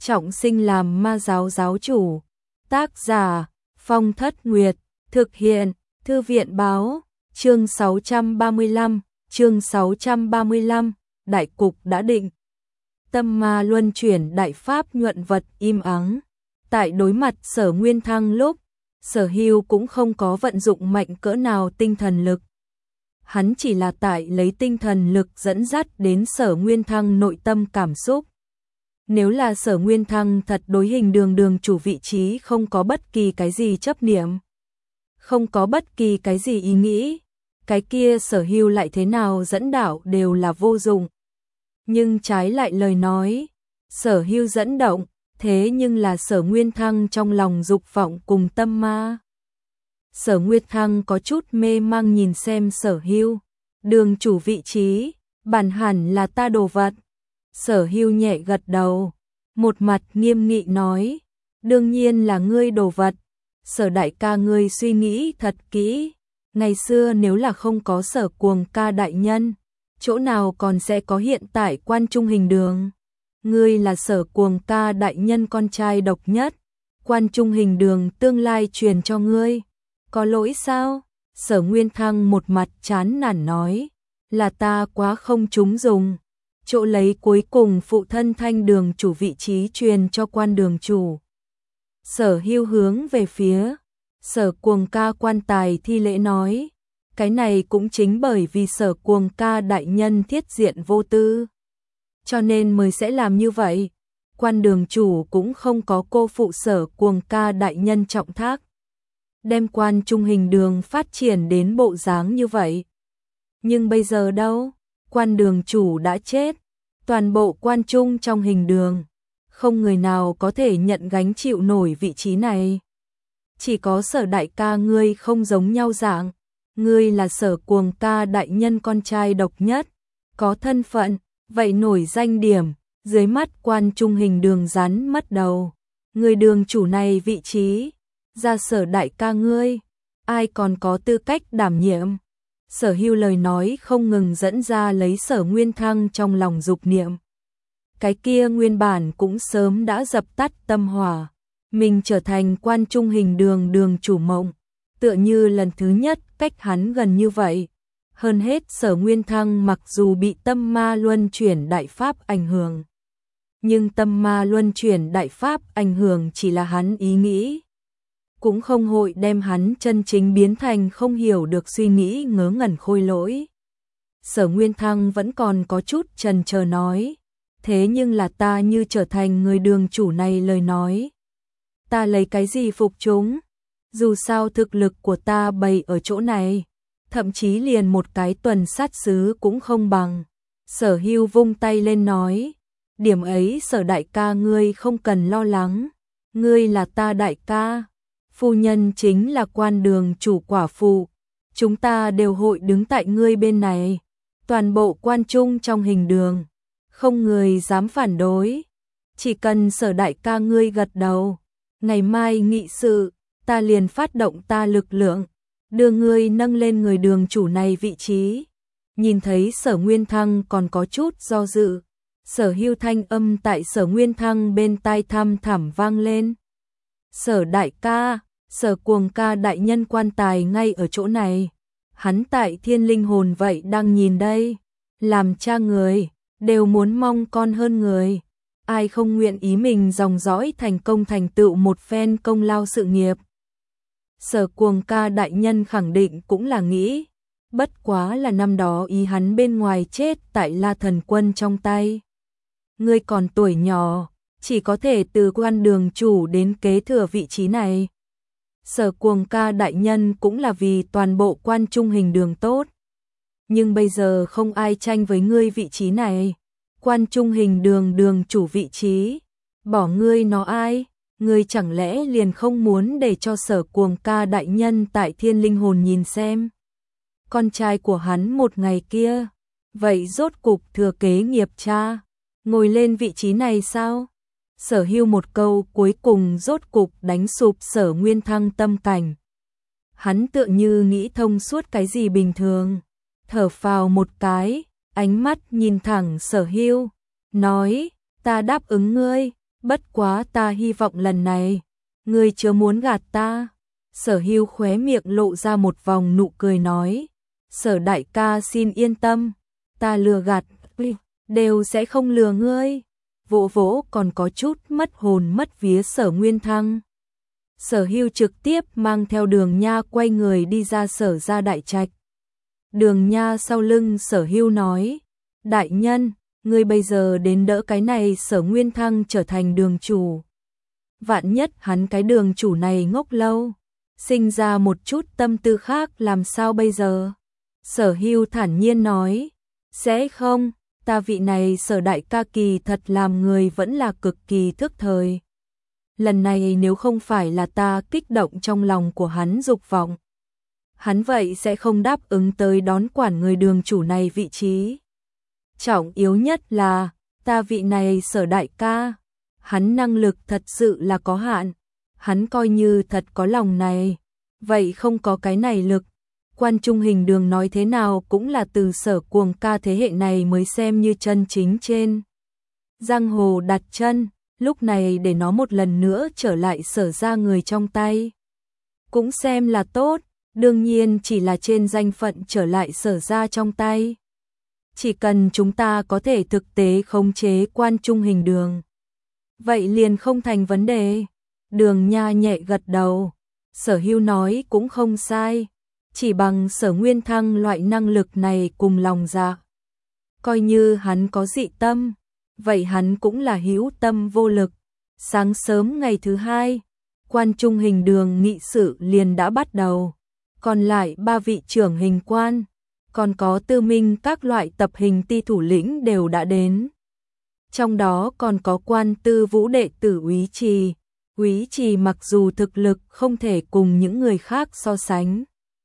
trọng sinh làm ma giáo giáo chủ. Tác giả Phong Thất Nguyệt. Thực hiện Thư viện báo. Chương 635. Đại cục đã định. Tâm ma luân chuyển đại pháp nhuận vật im ắng. Tại đối mặt Sở Nguyên Thăng lúc, Sở Hưu cũng không có vận dụng mạnh cỡ nào tinh thần lực. Hắn chỉ là tại lấy tinh thần lực dẫn dắt đến Sở Nguyên Thăng nội tâm cảm xúc. Nếu là Sở Nguyên Thăng thật đối hình đường chủ vị trí không có bất kỳ cái gì chấp niệm, không có bất kỳ cái gì ý nghĩ, cái kia Sở Hưu lại thế nào dẫn đạo đều là vô dụng. Nhưng trái lại lời nói, Sở Hưu dẫn động, thế nhưng là Sở Nguyên Thăng trong lòng dục vọng cùng tâm ma. Sở Nguyên Thăng có chút mê mang nhìn xem Sở Hưu, đường chủ vị trí, bản hẳn là ta đồ vật. Sở Hưu nhẹ gật đầu, một mặt nghiêm nghị nói, đương nhiên là ngươi đồ vật. Sở đại ca ngươi suy nghĩ thật kỹ, ngày xưa nếu là không có Sở Cuồng ca đại nhân, chỗ nào còn sẽ có hiện tại Quan Trung Hình Đường. Ngươi là Sở Cuồng ca đại nhân con trai độc nhất, Quan Trung Hình Đường tương lai truyền cho ngươi, có lỗi sao? Sở Nguyên Thăng một mặt chán nản nói, là ta quá không trúng dùng, chỗ lấy cuối cùng phụ thân Thanh đường chủ vị trí truyền cho Quan đường chủ. Sở Hưu hướng về phía Sở Cuồng ca quan tài thi lễ nói, cái này cũng chính bởi vì Sở Cuồng ca đại nhân thiết diện vô tư, cho nên mới sẽ làm như vậy. Quan đường chủ cũng không có cô phụ Sở Cuồng ca đại nhân trọng thác, đem Quan Trung Hình Đường phát triển đến bộ dáng như vậy. Nhưng bây giờ đâu, Quan đường chủ đã chết, toàn bộ Quan Trung trong Hình Đường, không người nào có thể nhận gánh chịu nổi vị trí này. Chỉ có Sở đại ca ngươi không giống nhau dạng, ngươi là Sở Cuồng ca đại nhân con trai độc nhất, có thân phận, vậy nổi danh điểm, dưới mắt Quan Trung Hình Đường rắn mất đầu. Người đường chủ này vị trí, ra Sở đại ca ngươi, ai còn có tư cách đảm nhiệm? Sở Hưu lời nói không ngừng dẫn ra lấy Sở Nguyên Thăng trong lòng dục niệm. Cái kia nguyên bản cũng sớm đã dập tắt tâm hỏa, mình trở thành Quan Trung Hình Đường đường chủ mộng, tựa như lần thứ nhất cách hắn gần như vậy. Hơn hết Sở Nguyên Thăng mặc dù bị tâm ma luân chuyển đại pháp ảnh hưởng, nhưng tâm ma luân chuyển đại pháp ảnh hưởng chỉ là hắn ý nghĩ, cũng không hội đem hắn chân chính biến thành không hiểu được suy nghĩ ngớ ngẩn khôi lỗi. Sở Nguyên Thăng vẫn còn có chút chần chờ nói, thế nhưng là ta như trở thành người đường chủ này lời nói, ta lấy cái gì phục chúng? Dù sao thực lực của ta bày ở chỗ này, thậm chí liền một cái tuần sát sứ cũng không bằng. Sở Hưu vung tay lên nói, điểm ấy Sở đại ca ngươi không cần lo lắng, ngươi là ta đại ca, phu nhân chính là Quan đường chủ quả phụ, chúng ta đều hội đứng tại ngươi bên này, toàn bộ Quan Trung trong Hình Đường, không người dám phản đối, chỉ cần Sở đại ca ngươi gật đầu, ngày mai nghị sự, ta liền phát động ta lực lượng, đưa ngươi nâng lên người đường chủ này vị trí. Nhìn thấy Sở Nguyên Thăng còn có chút do dự, Sở Hưu thanh âm tại Sở Nguyên Thăng bên tai thăm thẳm vang lên. Sở đại ca, Sở Cuồng ca đại nhân quan tài ngay ở chỗ này, hắn tại Thiên Linh Hồn vậy đang nhìn đây, làm cha người, đều muốn mong con hơn người, ai không nguyện ý mình dòng dõi thành công thành tựu một phen công lao sự nghiệp. Sở Cuồng ca đại nhân khẳng định cũng là nghĩ, bất quá là năm đó ý hắn bên ngoài chết tại La Thần Quân trong tay. Ngươi còn tuổi nhỏ, chỉ có thể từ Quan đường chủ đến kế thừa vị trí này. Sở Cuồng ca đại nhân cũng là vì toàn bộ Quan Trung Hình Đường tốt. Nhưng bây giờ không ai tranh với ngươi vị trí này. Quan Trung Hình Đường đường chủ vị trí, bỏ ngươi nó ai? Ngươi chẳng lẽ liền không muốn để cho Sở Cuồng ca đại nhân tại Thiên Linh Hồn nhìn xem con trai của hắn một ngày kia, vậy rốt cục thừa kế nghiệp cha, ngồi lên vị trí này sao? Sở Hưu một câu cuối cùng rốt cục đánh sụp Sở Nguyên Thăng tâm cảnh. Hắn tựa như nghĩ thông suốt cái gì bình thường, thở phào một cái, ánh mắt nhìn thẳng Sở Hưu, nói, ta đáp ứng ngươi, Bất quá ta hy vọng lần này, ngươi chưa muốn gạt ta. Sở Hưu khóe miệng lộ ra một vòng nụ cười nói, Sở đại ca xin yên tâm, ta lừa gạt, đều sẽ không lừa ngươi. Vỗ vỗ còn có chút mất hồn mất vía Sở Nguyên Thăng. Sở Hưu trực tiếp mang theo Đường Nha quay người đi ra Sở gia đại trạch. Đường Nha sau lưng Sở Hưu nói, đại nhân, ngươi bây giờ đến đỡ cái này Sở Nguyên Thăng trở thành đường chủ. Vạn nhất hắn cái đường chủ này ngốc lâu, sinh ra một chút tâm tư khác làm sao bây giờ? Sở Hưu thản nhiên nói, sẽ không, ta vị này Sở đại ca kỳ thật làm người vẫn là cực kỳ thức thời. Lần này nếu không phải là ta kích động trong lòng của hắn dục vọng, hắn vậy sẽ không đáp ứng tới đón quản người đường chủ này vị trí. Trọng yếu nhất là, ta vị này Sở đại ca, hắn năng lực thật sự là có hạn, hắn coi như thật có lòng này, vậy không có cái này lực. Quan Trung Hình Đường nói thế nào cũng là từ Sở Cuồng ca thế hệ này mới xem như chân chính trên giang hồ đặt chân, lúc này để nó một lần nữa trở lại Sở gia người trong tay. Cũng xem là tốt, đương nhiên chỉ là trên danh phận trở lại Sở gia trong tay. Chỉ cần chúng ta có thể thực tế khống chế Quan Trung Hình Đường, vậy liền không thành vấn đề. Đường Nha nhẹ gật đầu, Sở Hưu nói cũng không sai, chỉ bằng Sở Nguyên Thăng loại năng lực này cùng lòng dạ. Coi như hắn có dị tâm, vậy hắn cũng là hữu tâm vô lực. Sáng sớm ngày thứ hai, Quan Trung Hình Đường nghị sự liền đã bắt đầu, còn lại 3 vị trưởng hình quan, còn có tư minh các loại tập hình ti thủ lĩnh đều đã đến. Trong đó còn có Quan Tư Vũ đệ tử Úy Trì. Úy Trì mặc dù thực lực không thể cùng những người khác so sánh,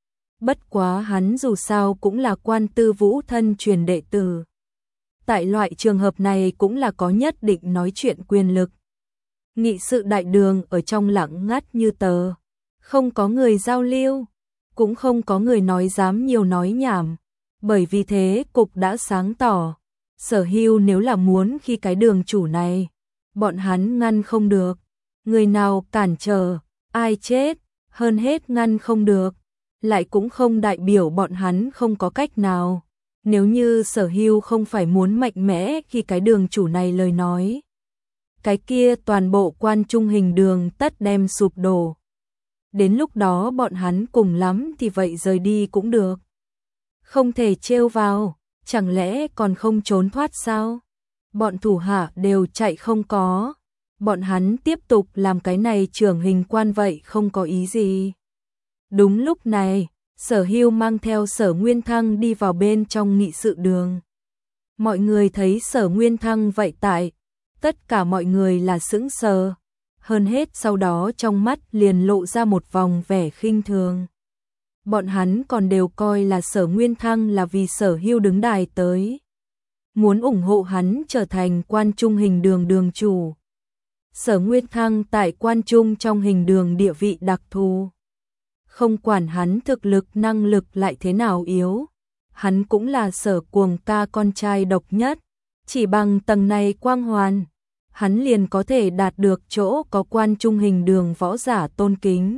bất quá hắn dù sao cũng là Quan Tư Vũ thân truyền đệ tử. Tại loại trường hợp này cũng là có nhất định nói chuyện quyền lực. Nghị sự đại đường ở trong lặng ngắt như tờ, không có người giao lưu, cũng không có người nói dám nhiều nói nhảm, bởi vì thế cục đã sáng tỏ. Sở Hưu nếu là muốn khi cái đường chủ này, bọn hắn ngăn không được. Người nào cản trở, ai chết, hơn hết ngăn không được, lại cũng không đại biểu bọn hắn không có cách nào. Nếu như Sở Hưu không phải muốn mạnh mẽ khi cái đường chủ này lời nói, cái kia toàn bộ Quan Trung Hình Đường tất đem sụp đổ. Đến lúc đó bọn hắn cùng lắm thì vậy rời đi cũng được. Không thể trêu vào, chẳng lẽ còn không trốn thoát sao? Bọn thủ hạ đều chạy không có. Bọn hắn tiếp tục làm cái này trưởng hình quan vậy không có ý gì. Đúng lúc này, Sở Hưu mang theo Sở Nguyên Thăng đi vào bên trong nghị sự đường. Mọi người thấy Sở Nguyên Thăng vậy tại, tất cả mọi người là sững sờ. Hơn hết sau đó trong mắt liền lộ ra một vòng vẻ khinh thường. Bọn hắn còn đều coi là Sở Nguyên Thăng là vì Sở Hưu đứng đài tới, muốn ủng hộ hắn trở thành Quan Trung Hình Đường đường chủ. Sở Nguyên Thăng tại Quan Trung trong hình đường địa vị đặc thù. Không quản hắn thực lực năng lực lại thế nào yếu, hắn cũng là Sở Cuồng ca con trai độc nhất. Chỉ bằng tầng này quang hoàn, hắn liền có thể đạt được chỗ có Quan Trung Hình Đường võ giả tôn kính.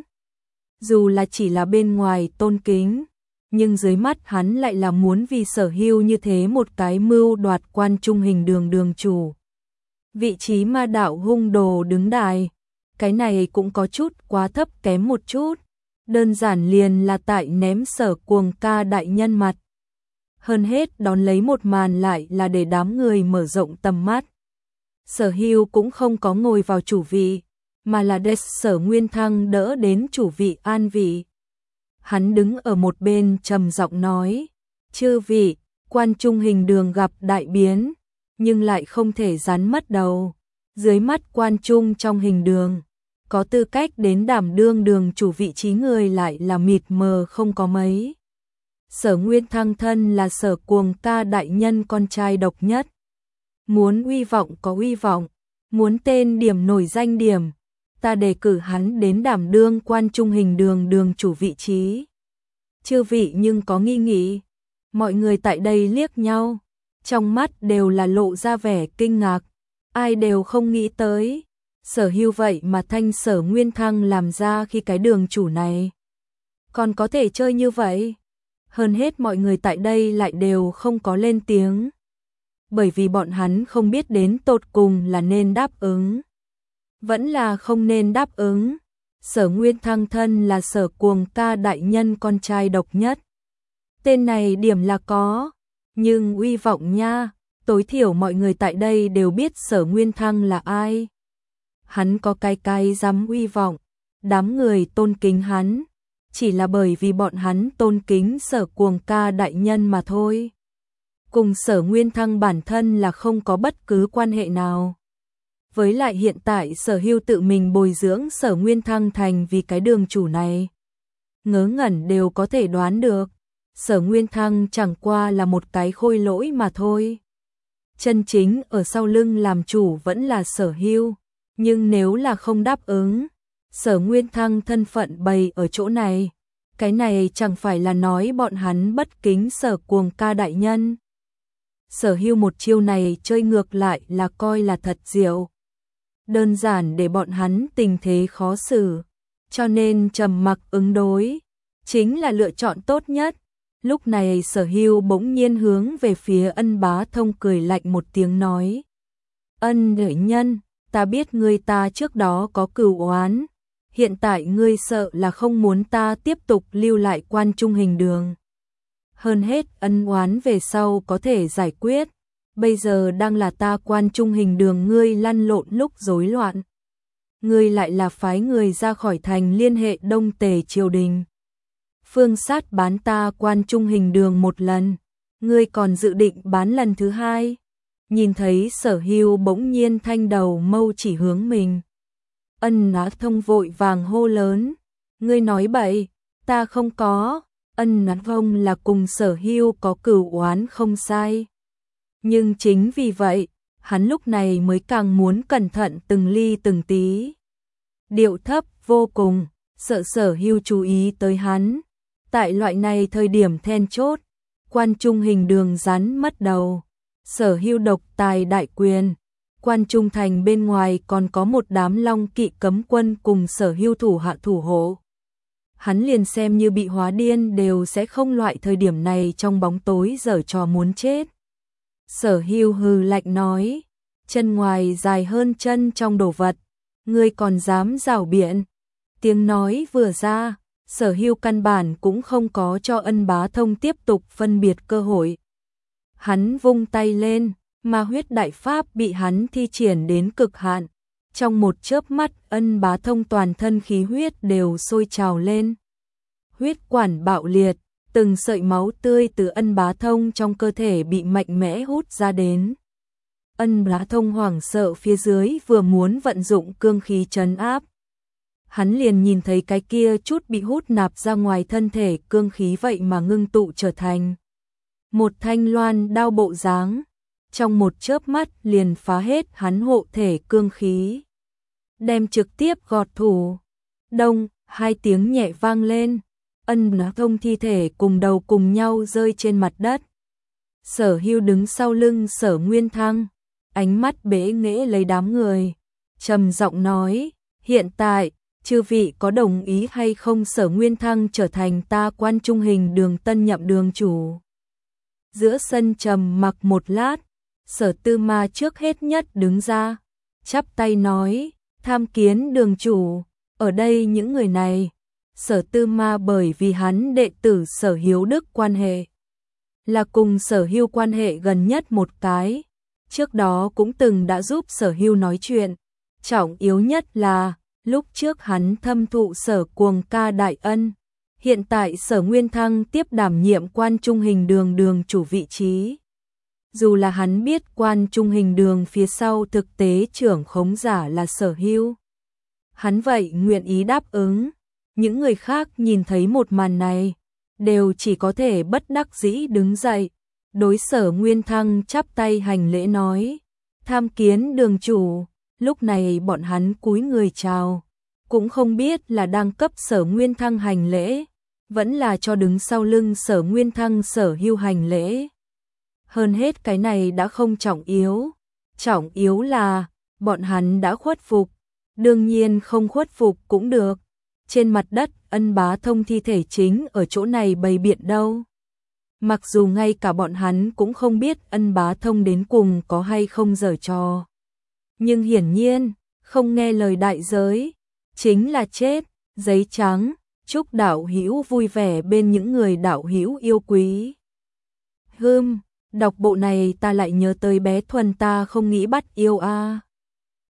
Dù là chỉ là bên ngoài tôn kính, nhưng dưới mắt hắn lại là muốn vì Sở Hưu như thế một cái mưu đoạt Quan Trung Hình Đường đường chủ. Vị trí ma đạo hung đồ đứng đài, cái này cũng có chút quá thấp kém một chút, đơn giản liền là tại ném Sở Cuồng ca đại nhân mặt. Hơn hết đón lấy một màn lại là để đám người mở rộng tầm mắt. Sở Hưu cũng không có ngồi vào chủ vị, mà là để Sở Nguyên Thăng đỡ đến chủ vị an vị. Hắn đứng ở một bên trầm giọng nói, chư vị, Quan Trung Hình Đường gặp đại biến, nhưng lại không thể rắn mất đầu. Dưới mắt Quan Trung trong hình đường, có tư cách đến đảm đương đường chủ vị trí người lại là mịt mờ không có mấy. Sở Nguyên Thăng thân là Sở Cuồng ca đại nhân con trai độc nhất. Muốn uy vọng có uy vọng, muốn tên điểm nổi danh điểm, ta đề cử hắn đến đảm đương Quan Trung Hình Đường đường chủ vị trí. Chư vị nhưng có nghi nghị. Mọi người tại đây liếc nhau, trong mắt đều là lộ ra vẻ kinh ngạc, ai đều không nghĩ tới, Sở Hưu vậy mà thanh Sở Nguyên Thăng làm ra khi cái đường chủ này còn có thể chơi như vậy. Hơn hết mọi người tại đây lại đều không có lên tiếng, bởi vì bọn hắn không biết đến tột cùng là nên đáp ứng vẫn là không nên đáp ứng. Sở Nguyên Thăng thân là Sở Cuồng Ca đại nhân con trai độc nhất. Tên này điểm là có, nhưng uy vọng nha, tối thiểu mọi người tại đây đều biết Sở Nguyên Thăng là ai. Hắn có cái dám uy vọng, đám người tôn kính hắn, chỉ là bởi vì bọn hắn tôn kính Sở Cuồng Ca đại nhân mà thôi. Cùng Sở Nguyên Thăng bản thân là không có bất cứ quan hệ nào. Với lại hiện tại Sở Hưu tự mình bồi dưỡng Sở Nguyên Thăng thành vì cái đường chủ này. Ngớ ngẩn đều có thể đoán được, Sở Nguyên Thăng chẳng qua là một cái khôi lỗi mà thôi. Chân chính ở sau lưng làm chủ vẫn là Sở Hưu, nhưng nếu là không đáp ứng, Sở Nguyên Thăng thân phận bày ở chỗ này, cái này chẳng phải là nói bọn hắn bất kính Sở Cuồng Ca đại nhân. Sở Hưu một chiêu này chơi ngược lại là coi là thật diệu. Đơn giản để bọn hắn tình thế khó xử, cho nên trầm mặc ứng đối chính là lựa chọn tốt nhất. Lúc này Sở Hưu bỗng nhiên hướng về phía Ân Bá Thông cười lạnh một tiếng nói: Ân đại nhân, ta biết ngươi ta trước đó có cừu oán, hiện tại ngươi sợ là không muốn ta tiếp tục lưu lại Quan Trung Hình Đường. Hơn hết ân oán về sau có thể giải quyết, bây giờ đang là ta Quan Trung Hình Đường ngươi lăn lộn lúc rối loạn. Ngươi lại là phái người ra khỏi thành liên hệ Đông Tề triều đình. Phương sát bán ta Quan Trung Hình Đường một lần, ngươi còn dự định bán lần thứ hai. Nhìn thấy Sở Hưu bỗng nhiên thanh đầu mâu chỉ hướng mình, Ân Bá Thông vội vàng hô lớn: Ngươi nói bậy, ta không có. Ân Bá Thông là cùng Sở Hưu có cừu oán không sai, nhưng chính vì vậy hắn lúc này mới càng muốn cẩn thận từng ly từng tí, điệu thấp vô cùng, sợ Sở Hưu chú ý tới hắn. Tại loại này thời điểm then chốt, Quan Trung Hình Đường rắn mất đầu, Sở Hưu độc tài đại quyền, Quan Trung thành bên ngoài còn có một đám Long Kỵ cấm quân cùng Sở Hưu thủ hạ thủ hộ. Hắn liền xem như bị hóa điên đều sẽ không loại thời điểm này trong bóng tối giở trò muốn chết. Sở Hưu hừ lạnh nói: Chân ngoài dài hơn chân trong đồ vật, ngươi còn dám rảo biện. Tiếng nói vừa ra, Sở Hưu căn bản cũng không có cho Ân Bá Thông tiếp tục phân biệt cơ hội. Hắn vung tay lên, ma huyết đại pháp bị hắn thi triển đến cực hạn. Trong một chớp mắt Ân Bá Thông toàn thân khí huyết đều sôi trào lên. Huyết quản bạo liệt, từng sợi máu tươi từ Ân Bá Thông trong cơ thể bị mạnh mẽ hút ra đến. Ân Bá Thông hoảng sợ phía dưới vừa muốn vận dụng cương khí trấn áp. Hắn liền nhìn thấy cái kia chút bị hút nạp ra ngoài thân thể cương khí vậy mà ngưng tụ trở thành một thanh loan đao bộ dáng, trong một chớp mắt liền phá hết hắn hộ thể cương khí, đem trực tiếp gọt thủ. Đông, hai tiếng nhẹ vang lên, Ân Bá Thông thi thể cùng đầu cùng nhau rơi trên mặt đất. Sở Hưu đứng sau lưng Sở Nguyên Thăng, ánh mắt bẽ nghễ lấy đám người, trầm giọng nói: Hiện tại chư vị có đồng ý hay không Sở Nguyên Thăng trở thành ta Quan Trung Hình Đường tân nhậm đường chủ? Giữa sân trầm mặc một lát, Sở Tư Ma trước hết nhất đứng ra, chắp tay nói: Tham kiến đường chủ. Ở đây những người này, Sở Tư Ma bởi vì hắn đệ tử Sở Hiếu Đức quan hệ là cùng Sở Hưu quan hệ gần nhất một cái, trước đó cũng từng đã giúp Sở Hưu nói chuyện. Trọng yếu nhất là lúc trước hắn thâm thụ Sở Cuồng Ca đại ân, hiện tại Sở Nguyên Thăng tiếp đảm nhiệm Quan Trung Hình Đường đường chủ vị trí. Dù là hắn biết Quan Trung Hình Đường phía sau thực tế trưởng khống giả là Sở Hưu, hắn vậy nguyện ý đáp ứng. Những người khác nhìn thấy một màn này, đều chỉ có thể bất đắc dĩ đứng dậy, đối Sở Nguyên Thăng chắp tay hành lễ nói: Tham kiến đường chủ. Lúc này bọn hắn cúi người chào, cũng không biết là đang cấp Sở Nguyên Thăng hành lễ, vẫn là cho đứng sau lưng Sở Nguyên Thăng Sở Hưu hành lễ. Hơn hết cái này đã không trọng yếu là bọn hắn đã khuất phục, đương nhiên không khuất phục cũng được. Trên mặt đất, Ân Bá Thông thi thể chính ở chỗ này bày biện đâu. Mặc dù ngay cả bọn hắn cũng không biết Ân Bá Thông đến cùng có hay không giở trò. Nhưng hiển nhiên, không nghe lời đại giới, chính là chết. Giấy trắng, chúc đạo hữu vui vẻ bên những người đạo hữu yêu quý. Đọc bộ này ta lại nhớ tới bé Thuần ta không nghĩ bắt yêu a.